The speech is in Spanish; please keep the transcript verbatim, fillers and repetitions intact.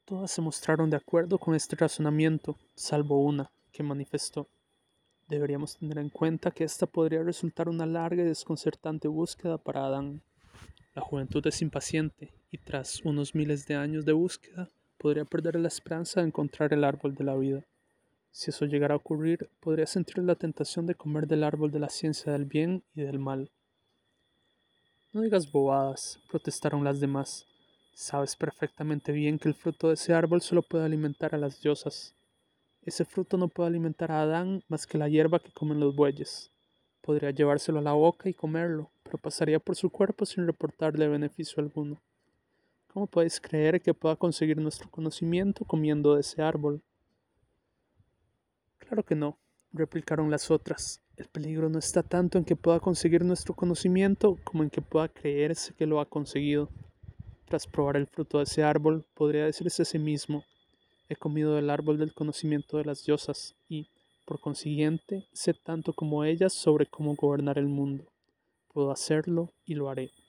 Todas se mostraron de acuerdo con este razonamiento, salvo una, que manifestó: deberíamos tener en cuenta que esta podría resultar una larga y desconcertante búsqueda para Adán. La juventud es impaciente, y tras unos miles de años de búsqueda, podría perder la esperanza de encontrar el árbol de la vida. Si eso llegara a ocurrir, podría sentir la tentación de comer del árbol de la ciencia del bien y del mal. No digas bobadas, protestaron las demás. Sabes perfectamente bien que el fruto de ese árbol solo puede alimentar a las diosas. Ese fruto no puede alimentar a Adán más que la hierba que comen los bueyes. Podría llevárselo a la boca y comerlo, pero pasaría por su cuerpo sin reportarle beneficio alguno. ¿Cómo podéis creer que pueda conseguir nuestro conocimiento comiendo de ese árbol? Claro que no, replicaron las otras. El peligro no está tanto en que pueda conseguir nuestro conocimiento como en que pueda creerse que lo ha conseguido. Tras probar el fruto de ese árbol, podría decirse a sí mismo: he comido del árbol del conocimiento de las diosas y, por consiguiente, sé tanto como ellas sobre cómo gobernar el mundo. Puedo hacerlo y lo haré.